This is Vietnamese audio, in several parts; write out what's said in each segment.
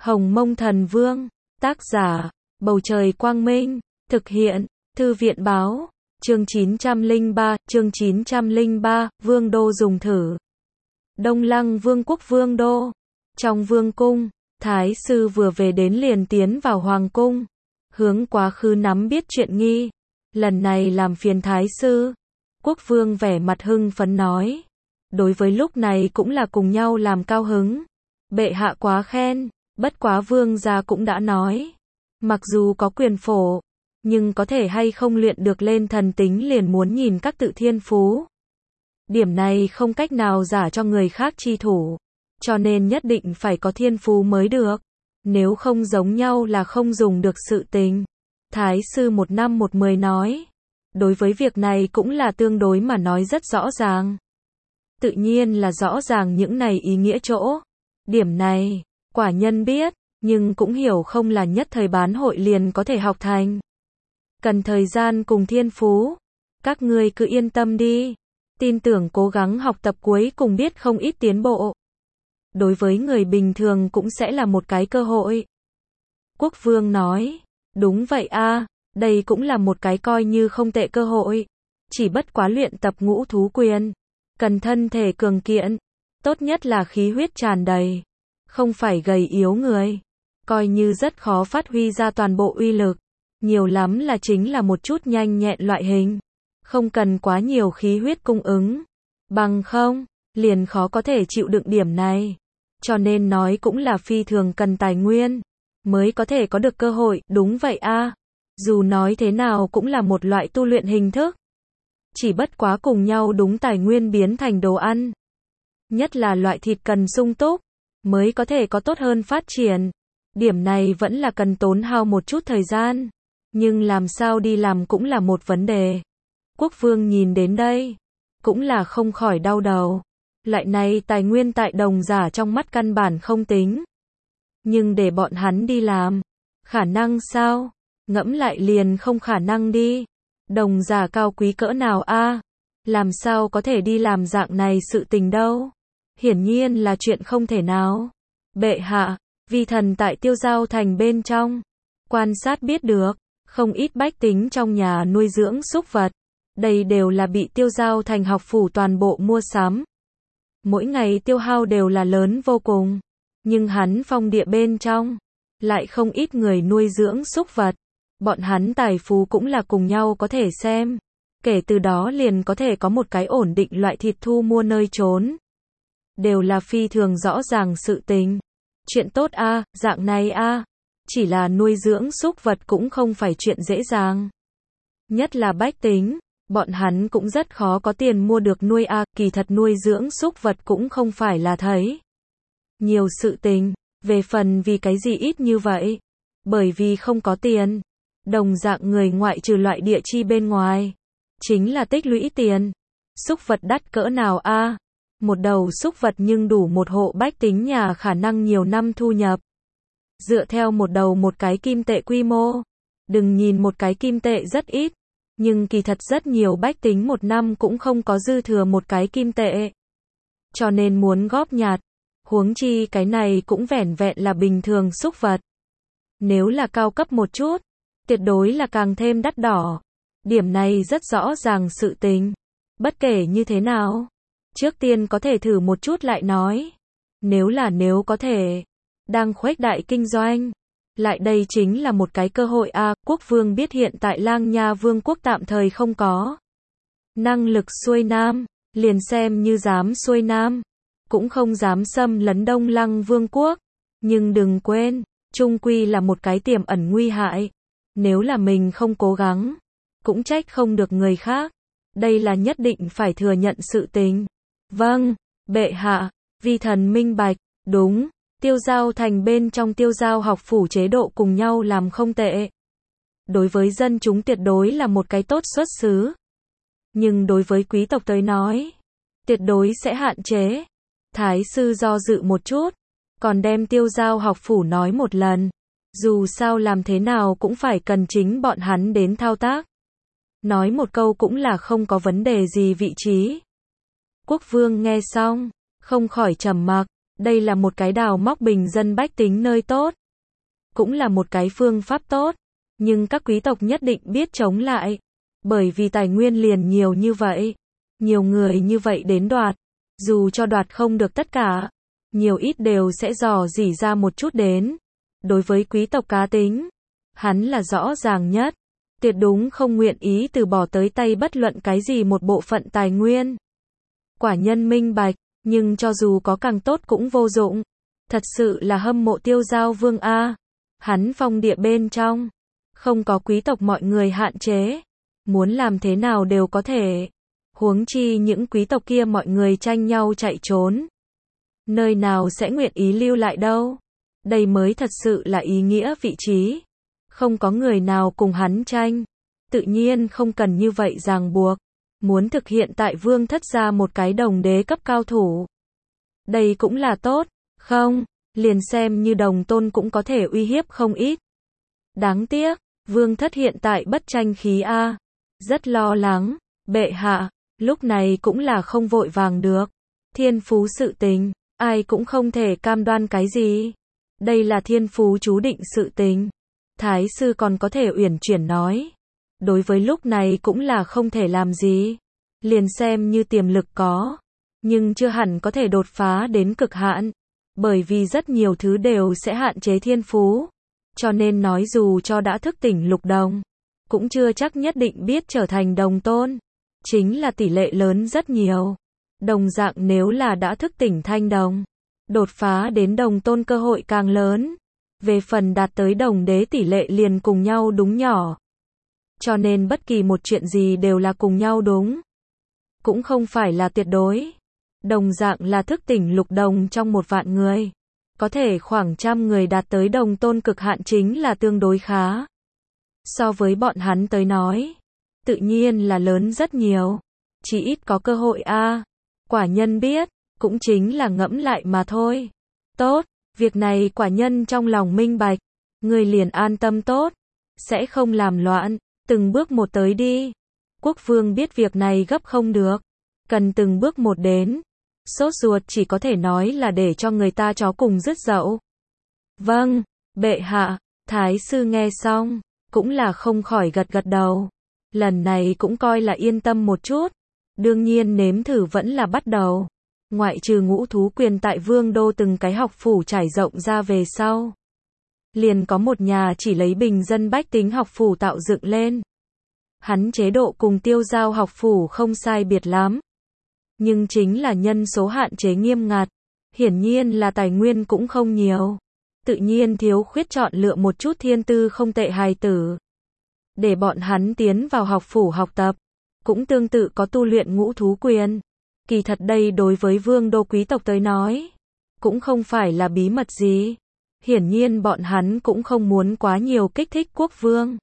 Hồng Mông Thần Vương, tác giả, Bầu Trời Quang Minh, thực hiện, Thư viện Báo, chương 903, Vương Đô dùng thử. Đông Lăng Vương quốc Vương Đô. Trong Vương cung, Thái sư vừa về đến liền tiến vào Hoàng cung, hướng quá khứ nắm biết chuyện nghi. Lần này làm phiền Thái sư. Quốc vương vẻ mặt hưng phấn nói. Đối với lúc này cũng là cùng nhau làm cao hứng. Bệ hạ quá khen, bất quá vương gia cũng đã nói. Mặc dù có quyền phổ, nhưng có thể hay không luyện được lên thần tính liền muốn nhìn các tự thiên phú. Điểm này không cách nào giả cho người khác chi thủ, cho nên nhất định phải có thiên phú mới được. Nếu không giống nhau là không dùng được sự tình. Thái sư 1/10 nói. Đối với việc này cũng là tương đối mà nói rất rõ ràng. Tự nhiên là rõ ràng những này ý nghĩa chỗ. Điểm này, quả nhân biết, nhưng cũng hiểu không là nhất thời bán hội liền có thể học thành. Cần thời gian cùng thiên phú. Các ngươi cứ yên tâm đi. Tin tưởng cố gắng học tập cuối cùng biết không ít tiến bộ. Đối với người bình thường cũng sẽ là một cái cơ hội. Quốc vương nói, đúng vậy a, đây cũng là một cái coi như không tệ cơ hội. Chỉ bất quá luyện tập ngũ thú quyền. Cần thân thể cường kiện. Tốt nhất là khí huyết tràn đầy. Không phải gầy yếu người. Coi như rất khó phát huy ra toàn bộ uy lực. Nhiều lắm là chính là một chút nhanh nhẹn loại hình. Không cần quá nhiều khí huyết cung ứng. Bằng không, liền khó có thể chịu đựng điểm này. Cho nên nói cũng là phi thường cần tài nguyên. Mới có thể có được cơ hội, đúng vậy a. Dù nói thế nào cũng là một loại tu luyện hình thức. Chỉ bất quá cùng nhau đúng tài nguyên biến thành đồ ăn. Nhất là loại thịt cần sung túc, mới có thể có tốt hơn phát triển. Điểm này vẫn là cần tốn hao một chút thời gian. Nhưng làm sao đi làm cũng là một vấn đề. Quốc vương nhìn đến đây, cũng là không khỏi đau đầu. Loại này tài nguyên tại đồng giả trong mắt căn bản không tính. Nhưng để bọn hắn đi làm, khả năng sao? Ngẫm lại liền không khả năng đi. Đồng giả cao quý cỡ nào a? Làm sao có thể đi làm dạng này sự tình đâu? Hiển nhiên là chuyện không thể nào. Bệ hạ, vi thần tại Tiêu Giao thành bên trong, quan sát biết được, không ít bách tính trong nhà nuôi dưỡng súc vật. Đây đều là bị Tiêu Giao thành học phủ toàn bộ mua sắm. Mỗi ngày tiêu hao đều là lớn vô cùng. Nhưng hắn phong địa bên trong, lại không ít người nuôi dưỡng súc vật. Bọn hắn tài phú cũng là cùng nhau có thể xem. Kể từ đó liền có thể có một cái ổn định loại thịt thu mua nơi trốn. Đều là phi thường rõ ràng sự tình. Chuyện tốt a, dạng này a. Chỉ là nuôi dưỡng súc vật cũng không phải chuyện dễ dàng. Nhất là bách tính, bọn hắn cũng rất khó có tiền mua được nuôi a, kỳ thật nuôi dưỡng súc vật cũng không phải là thấy nhiều sự tình. Về phần vì cái gì ít như vậy? Bởi vì không có tiền. Đồng dạng người ngoại trừ loại địa chi bên ngoài, chính là tích lũy tiền. Súc vật đắt cỡ nào a? Một đầu súc vật nhưng đủ một hộ bách tính nhà khả năng nhiều năm thu nhập. Dựa theo một đầu một cái kim tệ quy mô. Đừng nhìn một cái kim tệ rất ít, nhưng kỳ thật rất nhiều bách tính một năm cũng không có dư thừa một cái kim tệ. Cho nên muốn góp nhặt, huống chi cái này cũng vẻn vẹn là bình thường súc vật. Nếu là cao cấp một chút, tuyệt đối là càng thêm đắt đỏ. Điểm này rất rõ ràng sự tình. Bất kể như thế nào, trước tiên có thể thử một chút lại nói. Nếu có thể, đang khuếch đại kinh doanh. Lại đây chính là một cái cơ hội a. Quốc vương biết hiện tại Lang Nha vương quốc tạm thời không có năng lực xuôi nam, liền xem như dám xuôi nam, cũng không dám xâm lấn Đông Lăng vương quốc. Nhưng đừng quên, chung quy là một cái tiềm ẩn nguy hại. Nếu là mình không cố gắng, cũng trách không được người khác. Đây là nhất định phải thừa nhận sự tình. Vâng, bệ hạ, vi thần minh bạch. Đúng, Tiêu Giao thành bên trong Tiêu Giao học phủ chế độ cùng nhau làm không tệ. Đối với dân chúng tuyệt đối là một cái tốt xuất xứ. Nhưng đối với quý tộc tới nói, tuyệt đối sẽ hạn chế. Thái sư do dự một chút, còn đem Tiêu Giao học phủ nói một lần. Dù sao làm thế nào cũng phải cần chính bọn hắn đến thao tác. Nói một câu cũng là không có vấn đề gì vị trí. Quốc vương nghe xong, không khỏi trầm mặc. Đây là một cái đào móc bình dân bách tính nơi tốt. Cũng là một cái phương pháp tốt. Nhưng các quý tộc nhất định biết chống lại. Bởi vì tài nguyên liền nhiều như vậy. Nhiều người như vậy đến đoạt. Dù cho đoạt không được tất cả. Nhiều ít đều sẽ dò dỉ ra một chút đến. Đối với quý tộc cá tính. Hắn là rõ ràng nhất. Tuyệt đúng không nguyện ý từ bỏ tới tay bất luận cái gì một bộ phận tài nguyên. Quả nhân minh bạch. Nhưng cho dù có càng tốt cũng vô dụng. Thật sự là hâm mộ Tiêu Giao Vương a. Hắn phong địa bên trong. Không có quý tộc mọi người hạn chế. Muốn làm thế nào đều có thể. Huống chi những quý tộc kia mọi người tranh nhau chạy trốn. Nơi nào sẽ nguyện ý lưu lại đâu. Đây mới thật sự là ý nghĩa vị trí. Không có người nào cùng hắn tranh. Tự nhiên không cần như vậy ràng buộc. Muốn thực hiện tại vương thất ra một cái đồng đế cấp cao thủ. Đây cũng là tốt, không? Liền xem như đồng tôn cũng có thể uy hiếp không ít. Đáng tiếc, vương thất hiện tại bất tranh khí a. Rất lo lắng, bệ hạ, lúc này cũng là không vội vàng được. Thiên phú sự tình, ai cũng không thể cam đoan cái gì. Đây là thiên phú chú định sự tình. Thái sư còn có thể uyển chuyển nói. Đối với lúc này cũng là không thể làm gì. Liền xem như tiềm lực có. Nhưng chưa hẳn có thể đột phá đến cực hạn. Bởi vì rất nhiều thứ đều sẽ hạn chế thiên phú. Cho nên nói dù cho đã thức tỉnh lục đồng. Cũng chưa chắc nhất định biết trở thành đồng tôn. Chính là tỷ lệ lớn rất nhiều. Đồng dạng nếu là đã thức tỉnh thanh đồng. Đột phá đến đồng tôn cơ hội càng lớn. Về phần đạt tới đồng đế tỷ lệ liền cùng nhau đúng nhỏ. Cho nên bất kỳ một chuyện gì đều là cùng nhau đúng. Cũng không phải là tuyệt đối. Đồng dạng là thức tỉnh lục đồng trong 1.000.000 người. Có thể khoảng 100 người đạt tới đồng tôn cực hạn chính là tương đối khá. So với bọn hắn tới nói. Tự nhiên là lớn rất nhiều. Chỉ ít có cơ hội a. Quả nhân biết. Cũng chính là ngẫm lại mà thôi. Tốt. Việc này quả nhân trong lòng minh bạch. Người liền an tâm tốt. Sẽ không làm loạn. Từng bước một tới đi. Quốc vương biết việc này gấp không được. Cần từng bước một đến. Sốt ruột chỉ có thể nói là để cho người ta chó cùng rứt dậu. Vâng, bệ hạ. Thái sư nghe xong. Cũng là không khỏi gật gật đầu. Lần này cũng coi là yên tâm một chút. Đương nhiên nếm thử vẫn là bắt đầu. Ngoại trừ ngũ thú quyền tại vương đô từng cái học phủ trải rộng ra về sau. Liền có một nhà chỉ lấy bình dân bách tính học phủ tạo dựng lên. Hắn chế độ cùng Tiêu Giao học phủ không sai biệt lắm. Nhưng chính là nhân số hạn chế nghiêm ngặt. Hiển nhiên là tài nguyên cũng không nhiều. Tự nhiên thiếu khuyết chọn lựa một chút thiên tư không tệ hài tử. Để bọn hắn tiến vào học phủ học tập. Cũng tương tự có tu luyện ngũ thú quyền. Kỳ thật đây đối với vương đô quý tộc tới nói. Cũng không phải là bí mật gì. Hiển nhiên bọn hắn cũng không muốn quá nhiều kích thích quốc vương.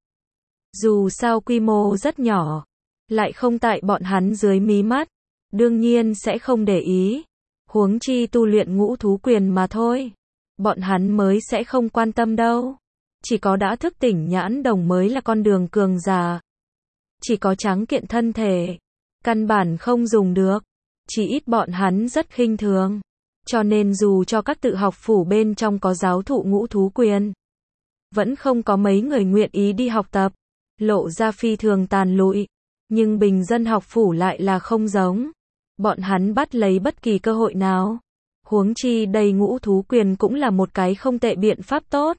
Dù sao quy mô rất nhỏ. Lại không tại bọn hắn dưới mí mắt. Đương nhiên sẽ không để ý. Huống chi tu luyện ngũ thú quyền mà thôi. Bọn hắn mới sẽ không quan tâm đâu. Chỉ có đã thức tỉnh nhãn đồng mới là con đường cường giả. Chỉ có tráng kiện thân thể. Căn bản không dùng được. Chỉ ít bọn hắn rất khinh thường. Cho nên dù cho các tự học phủ bên trong có giáo thụ ngũ thú quyền. Vẫn không có mấy người nguyện ý đi học tập. Lộ ra phi thường tàn lụi. Nhưng bình dân học phủ lại là không giống. Bọn hắn bắt lấy bất kỳ cơ hội nào. Huống chi đây ngũ thú quyền cũng là một cái không tệ biện pháp tốt.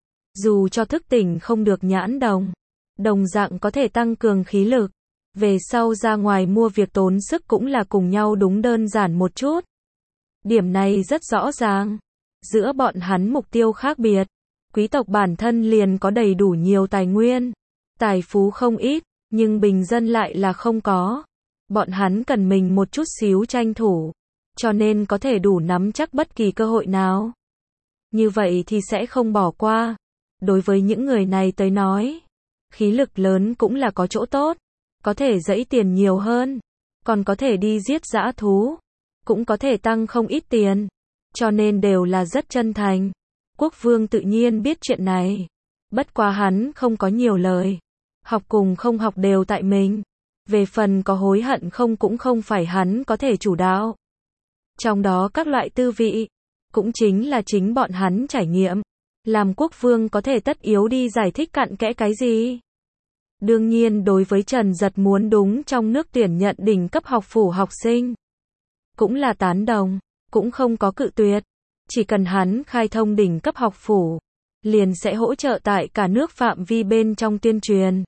Dù cho thức tỉnh không được nhãn đồng. Đồng dạng có thể tăng cường khí lực. Về sau ra ngoài mua việc tốn sức cũng là cùng nhau đúng đơn giản một chút. Điểm này rất rõ ràng. Giữa bọn hắn mục tiêu khác biệt. Quý tộc bản thân liền có đầy đủ nhiều tài nguyên. Tài phú không ít, nhưng bình dân lại là không có. Bọn hắn cần mình một chút xíu tranh thủ. Cho nên có thể đủ nắm chắc bất kỳ cơ hội nào. Như vậy thì sẽ không bỏ qua. Đối với những người này tới nói. Khí lực lớn cũng là có chỗ tốt. Có thể dãy tiền nhiều hơn. Còn có thể đi giết dã thú. Cũng có thể tăng không ít tiền. Cho nên đều là rất chân thành. Quốc vương tự nhiên biết chuyện này. Bất quá hắn không có nhiều lời. Học cùng không học đều tại mình. Về phần có hối hận không cũng không phải hắn có thể chủ đạo. Trong đó các loại tư vị. cũng chính là chính bọn hắn trải nghiệm. Làm quốc vương có thể tất yếu đi giải thích cặn kẽ cái gì? Đương nhiên đối với Trần Giật muốn đúng trong nước tuyển nhận đỉnh cấp học phủ học sinh, cũng là tán đồng, cũng không có cự tuyệt. Chỉ cần hắn khai thông đỉnh cấp học phủ, liền sẽ hỗ trợ tại cả nước phạm vi bên trong tuyên truyền.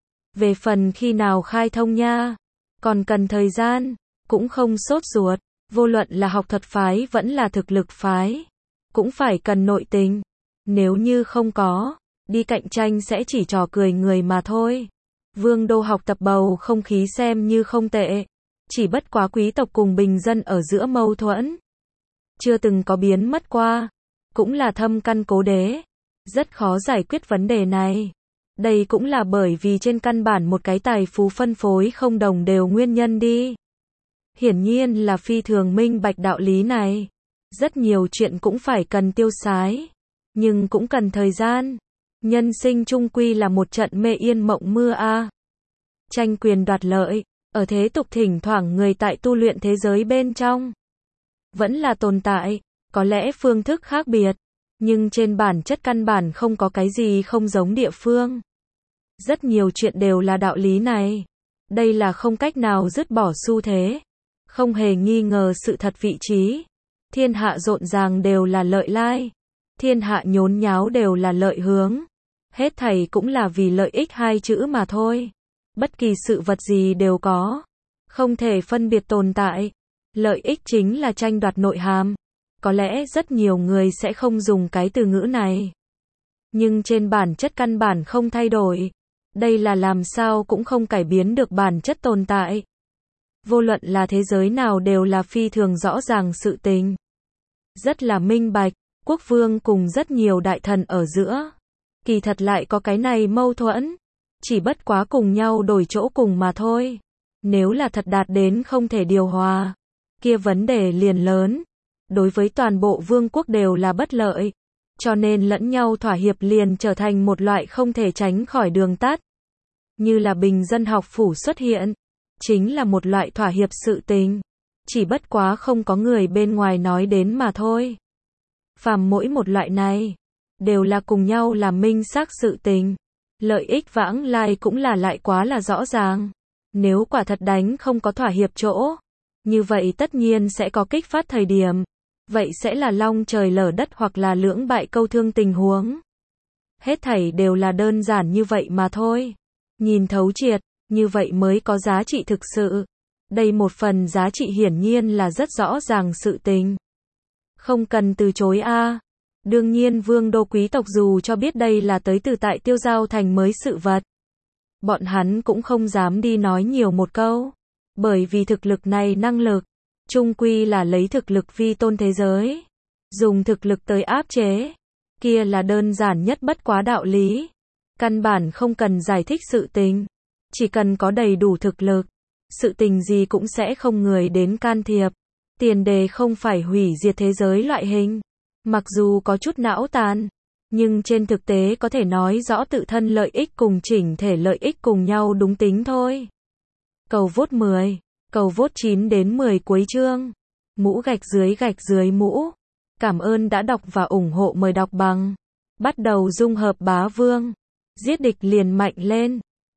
Về phần khi nào khai thông nha, còn cần thời gian, cũng không sốt ruột. Vô luận là học thuật phái vẫn là thực lực phái, cũng phải cần nội tình. Nếu như không có, đi cạnh tranh sẽ chỉ trò cười người mà thôi. Vương đô học tập bầu không khí xem như không tệ, chỉ bất quá quý tộc cùng bình dân ở giữa mâu thuẫn chưa từng có biến mất qua, cũng là thâm căn cố đế, rất khó giải quyết vấn đề này. Đây cũng là bởi vì trên căn bản một cái tài phú phân phối không đồng đều nguyên nhân đi. Hiển nhiên là phi thường minh bạch đạo lý này. Rất nhiều chuyện cũng phải cần tiêu xái, nhưng cũng cần thời gian. Nhân sinh chung quy là một trận mê yên mộng mưa a. Tranh quyền đoạt lợi, ở thế tục thỉnh thoảng người tại tu luyện thế giới bên trong vẫn là tồn tại, có lẽ phương thức khác biệt, nhưng trên bản chất căn bản không có cái gì không giống địa phương. Rất nhiều chuyện đều là đạo lý này. Đây là không cách nào dứt bỏ xu thế, không hề nghi ngờ sự thật vị trí. Thiên hạ rộn ràng đều là lợi lai, thiên hạ nhốn nháo đều là lợi hướng. Hết thảy cũng là vì lợi ích hai chữ mà thôi. Bất kỳ sự vật gì đều có, không thể phân biệt tồn tại. Lợi ích chính là tranh đoạt nội hàm. Có lẽ rất nhiều người sẽ không dùng cái từ ngữ này, nhưng trên bản chất căn bản không thay đổi. Đây là làm sao cũng không cải biến được bản chất tồn tại. Vô luận là thế giới nào đều là phi thường rõ ràng sự tình. Rất là minh bạch, quốc vương cùng rất nhiều đại thần ở giữa. Kỳ thật lại có cái này mâu thuẫn. Chỉ bất quá cùng nhau đổi chỗ cùng mà thôi. Nếu là thật đạt đến không thể điều hòa, kia vấn đề liền lớn. Đối với toàn bộ vương quốc đều là bất lợi. Cho nên lẫn nhau thỏa hiệp liền trở thành một loại không thể tránh khỏi đường tắt. Như là bình dân học phủ xuất hiện, chính là một loại thỏa hiệp sự tình. Chỉ bất quá không có người bên ngoài nói đến mà thôi. Phàm mỗi một loại này, đều là cùng nhau làm minh xác sự tình. Lợi ích vãng lai cũng là lại quá là rõ ràng. Nếu quả thật đánh không có thỏa hiệp chỗ, như vậy tất nhiên sẽ có kích phát thời điểm. Vậy sẽ là long trời lở đất hoặc là lưỡng bại câu thương tình huống. Hết thảy đều là đơn giản như vậy mà thôi. Nhìn thấu triệt, như vậy mới có giá trị thực sự. Đây một phần giá trị hiển nhiên là rất rõ ràng sự tình. Không cần từ chối a. Đương nhiên vương đô quý tộc dù cho biết đây là tới từ tại Tiêu Giao Thành mới sự vật, bọn hắn cũng không dám đi nói nhiều một câu. Bởi vì thực lực này năng lực, chung quy là lấy thực lực vi tôn thế giới. Dùng thực lực tới áp chế, kia là đơn giản nhất bất quá đạo lý. Căn bản không cần giải thích sự tình. Chỉ cần có đầy đủ thực lực, sự tình gì cũng sẽ không người đến can thiệp. Tiền đề không phải hủy diệt thế giới loại hình. Mặc dù có chút não tàn, nhưng trên thực tế có thể nói rõ tự thân lợi ích cùng chỉnh thể lợi ích cùng nhau đúng tính thôi. Cầu vote 10, cầu vote 9 đến 10 cuối chương. Mũ gạch dưới mũ. Cảm ơn đã đọc và ủng hộ, mời đọc bằng. Bắt đầu dung hợp bá vương. Giết địch liền mạnh lên.